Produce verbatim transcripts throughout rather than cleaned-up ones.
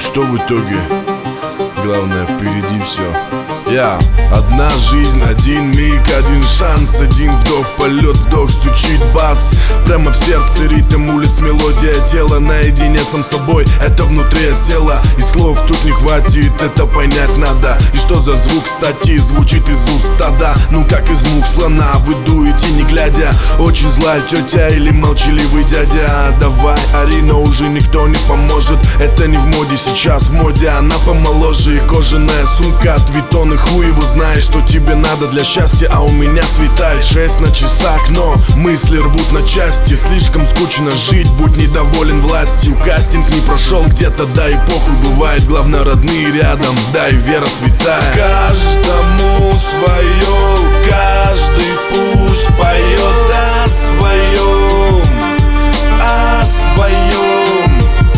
что в итоге? Главное, впереди все. Я одна жизнь, один миг, один шанс, один вдох, полет, вдох, стучит бас. Прямо в сердце ритм улиц, мелодия тела. Наедине сам собой, это внутри осело. И слов тут не хватит, это понять надо. И что за звук, кстати, звучит из уст стада. Ну как из мух слона, вы дуете не глядя. Очень злая тетя или молчаливый дядя. Давай ори, но уже никто не поможет. Это не в моде, сейчас в моде она помоложе. И кожаная сумка от Виттон, и хуй его знает, что тебе надо для счастья. А у меня светает шесть на часах, но мысли рвут на части. Слишком скучно жить, будь недоволен властью. Кастинг не прошел где-то, да и похуй бывает. Главное, родные рядом, да и вера святая. Каждому свое, каждый пусть поет о своем, о своем.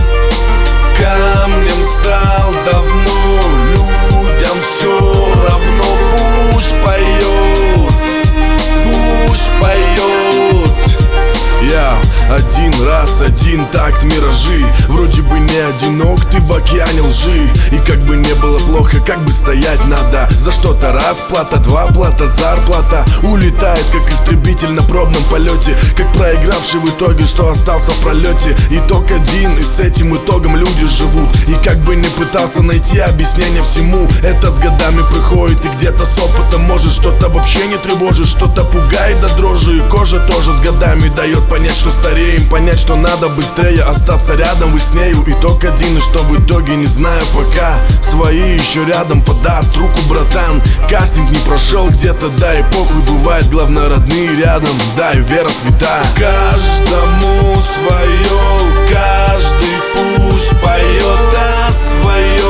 Камнем стал давно, людям все равно. Пусть поет, пусть поет. Я один раз, один такт, миражи. Вроде бы не одинок, ты в океане лжи. И как бы не было плохо, как бы стоять надо. За что-то расплата, два плата, зарплата. Улетает, как истребитель на пробном полете. Как проигравший в итоге, что остался в пролете. Итог один, и с этим итогом люди живут. И как бы не пытался найти объяснение всему, это с годами приходит. И где-то с опытом может что-то вообще не тревожит. Что-то пугает до дрожи, и кожа тоже с годами дает понять, что стареем. Понять, что надо быстрее остаться рядом вы с нею. Итог один, и что в итоге не знаю пока. Свои еще рядом, подаст руку братан. Кастинг не прошел где-то, да и похуй бывает. Главное, родные рядом, да и вера святая. Каждому свое, каждый пусть поет о своем.